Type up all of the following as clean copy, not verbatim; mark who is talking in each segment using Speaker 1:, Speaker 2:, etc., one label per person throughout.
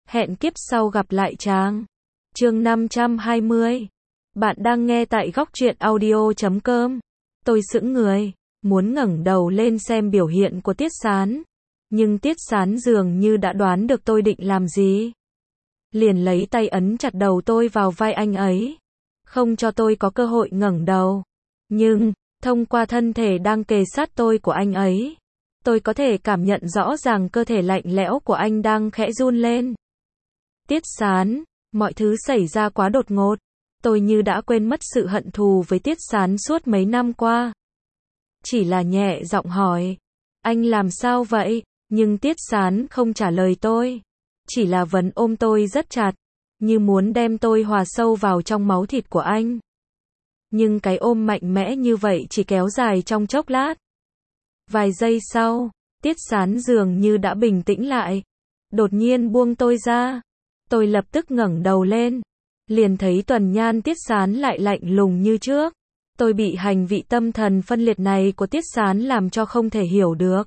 Speaker 1: Hẹn kiếp sau gặp lại chàng. Chương 520. Bạn đang nghe tại góc truyện audio.com. Tôi sững người, muốn ngẩng đầu lên xem biểu hiện của Tiết Sán. Nhưng Tiết Sán dường như đã đoán được tôi định làm gì. Liền lấy tay ấn chặt đầu tôi vào vai anh ấy, không cho tôi có cơ hội ngẩng đầu. Nhưng, thông qua thân thể đang kề sát tôi của anh ấy, tôi có thể cảm nhận rõ ràng cơ thể lạnh lẽo của anh đang khẽ run lên. Tiết Sán, mọi thứ xảy ra quá đột ngột. Tôi như đã quên mất sự hận thù với Tiết Sán suốt mấy năm qua. Chỉ là nhẹ giọng hỏi, anh làm sao vậy? Nhưng Tiết Sán không trả lời tôi. Chỉ là vẫn ôm tôi rất chặt, như muốn đem tôi hòa sâu vào trong máu thịt của anh. Nhưng cái ôm mạnh mẽ như vậy chỉ kéo dài trong chốc lát. Vài giây sau, Tiết Sán dường như đã bình tĩnh lại. Đột nhiên buông tôi ra. Tôi lập tức ngẩng đầu lên. Liền thấy tuần nhan Tiết Sán lại lạnh lùng như trước. Tôi bị hành vị tâm thần phân liệt này của Tiết Sán làm cho không thể hiểu được.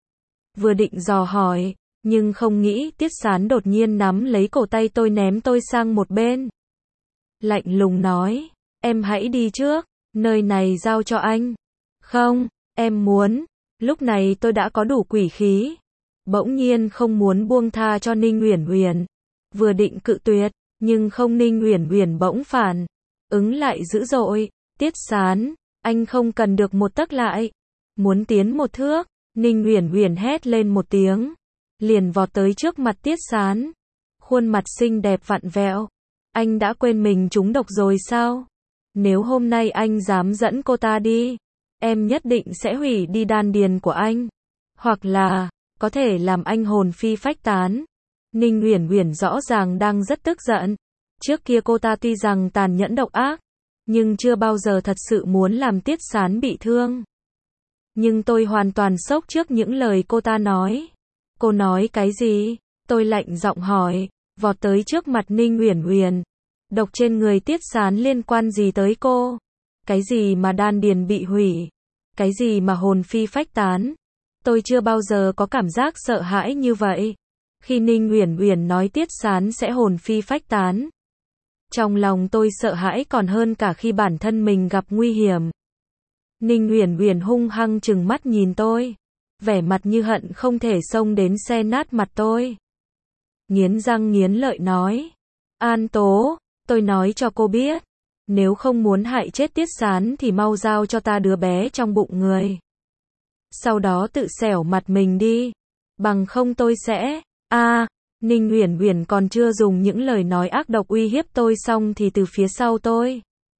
Speaker 1: Vừa định dò hỏi, nhưng không nghĩ Tiết Sán đột nhiên nắm lấy cổ tay tôi ném tôi sang một bên. Lạnh lùng nói, em hãy đi trước, nơi này giao cho anh. Không, em muốn. Lúc này tôi đã có đủ quỷ khí. Bỗng nhiên không muốn buông tha cho Ninh Uyển Uyển. Vừa định cự tuyệt, nhưng không, Ninh Uyển Uyển bỗng phản ứng lại dữ dội. Tiết Sán, anh không cần được một tấc lại. Muốn tiến một thước. Ninh Uyển Uyển hét lên một tiếng, liền vọt tới trước mặt Tiết Sán. Khuôn mặt xinh đẹp vặn vẹo. Anh đã quên mình trúng độc rồi sao? Nếu hôm nay anh dám dẫn cô ta đi, em nhất định sẽ hủy đi đan điền của anh. Hoặc là, có thể làm anh hồn phi phách tán. Ninh Uyển Uyển rõ ràng đang rất tức giận. Trước kia cô ta tuy rằng tàn nhẫn độc ác, nhưng chưa bao giờ thật sự muốn làm Tiết Sán bị thương. Nhưng tôi hoàn toàn sốc trước những lời cô ta nói. Cô nói cái gì? Tôi lạnh giọng hỏi, vọt tới trước mặt Ninh Uyển Uyển. Độc trên người Tiết Sán liên quan gì tới cô? Cái gì mà đan điền bị hủy? Cái gì mà hồn phi phách tán? Tôi chưa bao giờ có cảm giác sợ hãi như vậy. Khi Ninh Uyển Uyển nói Tiết Sán sẽ hồn phi phách tán, trong lòng tôi sợ hãi còn hơn cả khi bản thân mình gặp nguy hiểm. Ninh Uyển Uyển hung hăng trừng mắt nhìn tôi, vẻ mặt như hận không thể xông đến xé nát mặt tôi. Nghiến răng nghiến lợi nói, An Tố, tôi nói cho cô biết, nếu không muốn hại chết Tiết Sán thì mau giao cho ta đứa bé trong bụng người. Sau đó tự xẻo mặt mình đi, bằng không tôi sẽ... Ninh Uyển Uyển còn chưa dùng những lời nói ác độc uy hiếp tôi xong thì từ phía sau tôi,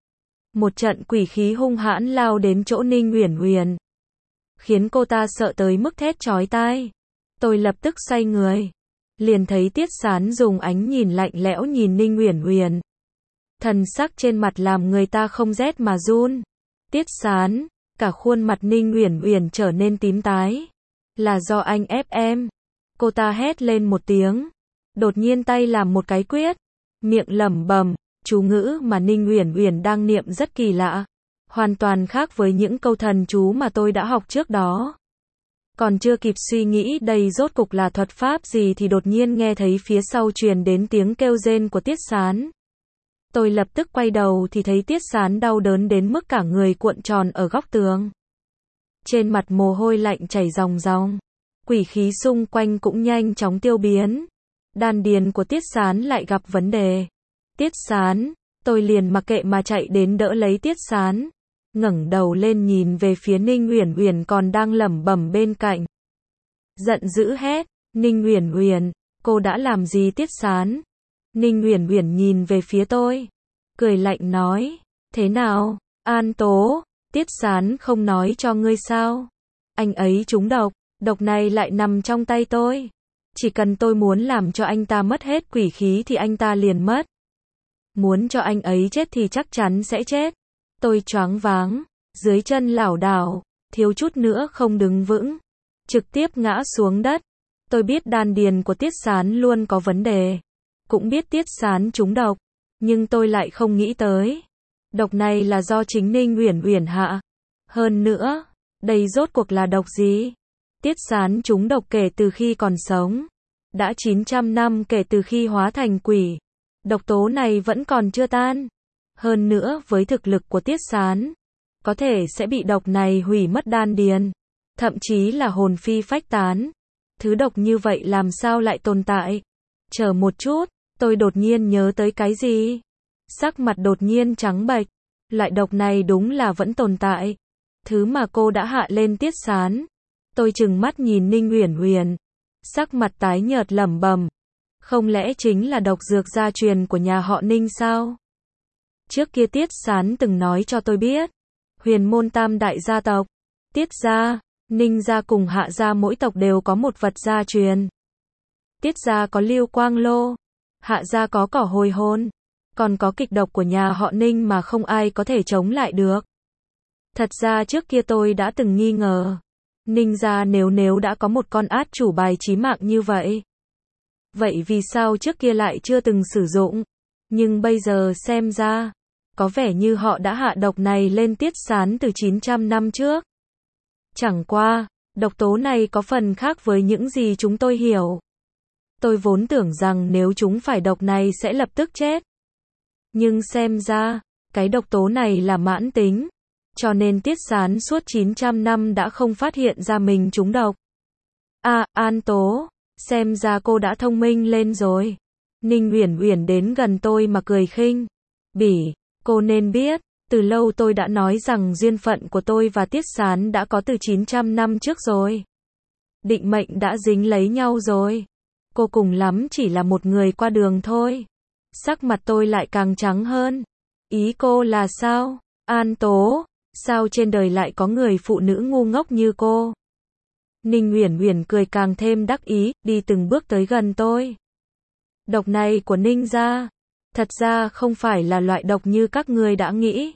Speaker 1: một trận quỷ khí hung hãn lao đến chỗ Ninh Uyển Uyển, khiến cô ta sợ tới mức thét chói tai. Tôi lập tức xoay người, liền thấy Tiết Sán dùng ánh nhìn lạnh lẽo nhìn Ninh Uyển Uyển. Thần sắc trên mặt làm người ta không rét mà run. Tiết Sán, cả khuôn mặt Ninh Uyển Uyển trở nên tím tái. Là do anh ép em. Cô ta hét lên một tiếng, đột nhiên tay làm một cái quyết, miệng lẩm bẩm chú ngữ mà Ninh Uyển Uyển đang niệm rất kỳ lạ, hoàn toàn khác với những câu thần chú mà tôi đã học trước đó. Còn chưa kịp suy nghĩ đây rốt cục là thuật pháp gì thì đột nhiên nghe thấy phía sau truyền đến tiếng kêu rên của Tiết Sán. Tôi lập tức quay đầu thì thấy Tiết Sán đau đớn đến mức cả người cuộn tròn ở góc tường. Trên mặt mồ hôi lạnh chảy ròng ròng. Quỷ khí xung quanh cũng nhanh chóng tiêu biến. Đan điền của Tiết Sán lại gặp vấn đề. Tiết Sán, tôi liền mặc kệ mà chạy đến đỡ lấy Tiết Sán. Ngẩng đầu lên nhìn về phía Ninh Uyển Uyển còn đang lẩm bẩm bên cạnh. Giận dữ hét, Ninh Uyển Uyển, cô đã làm gì Tiết Sán? Ninh Uyển Uyển nhìn về phía tôi, cười lạnh nói, thế nào, An Tố, Tiết Sán không nói cho ngươi sao? Anh ấy trúng độc. Độc này lại nằm trong tay tôi. Chỉ cần tôi muốn làm cho anh ta mất hết quỷ khí thì anh ta liền mất. Muốn cho anh ấy chết thì chắc chắn sẽ chết. Tôi choáng váng, dưới chân lảo đảo, thiếu chút nữa không đứng vững, trực tiếp ngã xuống đất. Tôi biết đan điền của Tiết Sán luôn có vấn đề, cũng biết Tiết Sán trúng độc, nhưng tôi lại không nghĩ tới, độc này là do chính Ninh Uyển Uyển hạ. Hơn nữa, đây rốt cuộc là độc gì? Tiết Sán trúng độc kể từ khi còn sống. Đã 900 năm kể từ khi hóa thành quỷ, độc tố này vẫn còn chưa tan. Hơn nữa với thực lực của Tiết Sán, có thể sẽ bị độc này hủy mất đan điền, thậm chí là hồn phi phách tán. Thứ độc như vậy làm sao lại tồn tại? Chờ một chút, tôi đột nhiên nhớ tới cái gì? Sắc mặt đột nhiên trắng bệch. Loại độc này đúng là vẫn tồn tại. Thứ mà cô đã hạ lên Tiết Sán. Tôi trừng mắt nhìn Ninh Uyển Uyển, sắc mặt tái nhợt lẩm bẩm, không lẽ chính là độc dược gia truyền của nhà họ Ninh sao? Trước kia Tiết Sán từng nói cho tôi biết, huyền môn tam đại gia tộc, Tiết gia, Ninh gia cùng Hạ gia mỗi tộc đều có một vật gia truyền. Tiết gia có Lưu Quang Lô, Hạ gia có cỏ hồi hồn, còn có kịch độc của nhà họ Ninh mà không ai có thể chống lại được. Thật ra trước kia tôi đã từng nghi ngờ, Ninh gia nếu đã có một con át chủ bài chí mạng như vậy, vậy vì sao trước kia lại chưa từng sử dụng? Nhưng bây giờ xem ra, có vẻ như họ đã hạ độc này lên Tiết Sán từ 900 năm trước. Chẳng qua, độc tố này có phần khác với những gì chúng tôi hiểu. Tôi vốn tưởng rằng nếu chúng phải độc này sẽ lập tức chết. Nhưng xem ra, cái độc tố này là mãn tính, cho nên Tiết Sán suốt 900 năm đã không phát hiện ra mình trúng độc. An Tố, xem ra cô đã thông minh lên rồi. Ninh Uyển Uyển đến gần tôi mà cười khinh bỉ, cô nên biết, từ lâu tôi đã nói rằng duyên phận của tôi và Tiết Sán đã có từ 900 năm trước rồi. Định mệnh đã dính lấy nhau rồi. Cô cùng lắm chỉ là một người qua đường thôi. Sắc mặt tôi lại càng trắng hơn. Ý cô là sao? An Tố, sao trên đời lại có người phụ nữ ngu ngốc như cô? Ninh Uyển Uyển cười càng thêm đắc ý, đi từng bước tới gần tôi. Độc này của Ninh gia, thật ra không phải là loại độc như các người đã nghĩ,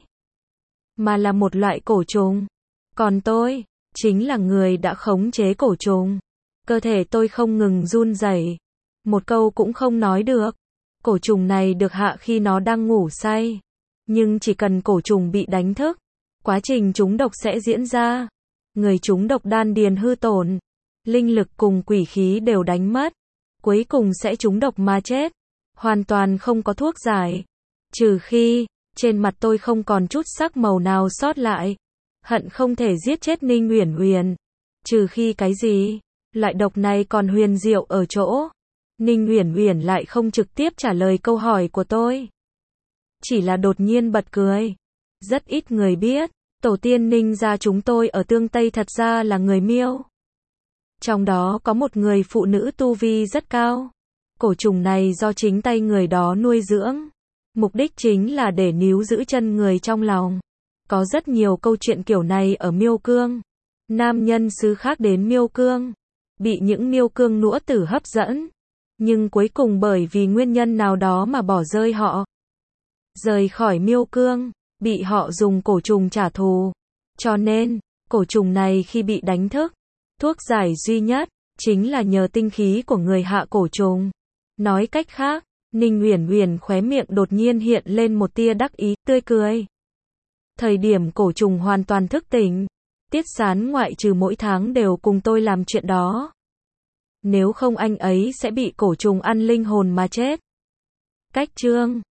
Speaker 1: mà là một loại cổ trùng. Còn tôi, chính là người đã khống chế cổ trùng. Cơ thể tôi không ngừng run rẩy, một câu cũng không nói được. Cổ trùng này được hạ khi nó đang ngủ say, nhưng chỉ cần cổ trùng bị đánh thức, quá trình trúng độc sẽ diễn ra. Người trúng độc đan điền hư tổn, linh lực cùng quỷ khí đều đánh mất, cuối cùng sẽ trúng độc mà chết, hoàn toàn không có thuốc giải. Trừ khi, trên mặt tôi không còn chút sắc màu nào sót lại, hận không thể giết chết Ninh Uyển Uyển. Trừ khi cái gì? Loại độc này còn huyền diệu ở chỗ, Ninh Uyển Uyển lại không trực tiếp trả lời câu hỏi của tôi, chỉ là đột nhiên bật cười. Rất ít người biết, tổ tiên Ninh gia chúng tôi ở Tương Tây thật ra là người Miêu. Trong đó có một người phụ nữ tu vi rất cao. Cổ trùng này do chính tay người đó nuôi dưỡng. Mục đích chính là để níu giữ chân người trong lòng. Có rất nhiều câu chuyện kiểu này ở Miêu Cương. Nam nhân xứ khác đến Miêu Cương, bị những Miêu Cương nũa tử hấp dẫn, nhưng cuối cùng bởi vì nguyên nhân nào đó mà bỏ rơi họ. Rời khỏi Miêu Cương, bị họ dùng cổ trùng trả thù. Cho nên, cổ trùng này khi bị đánh thức, thuốc giải duy nhất chính là nhờ tinh khí của người hạ cổ trùng. Nói cách khác, Ninh Uyển Uyển khóe miệng đột nhiên hiện lên một tia đắc ý, tươi cười. Thời điểm cổ trùng hoàn toàn thức tỉnh, Tiết Sán ngoại trừ mỗi tháng đều cùng tôi làm chuyện đó. Nếu không anh ấy sẽ bị cổ trùng ăn linh hồn mà chết. Cách chương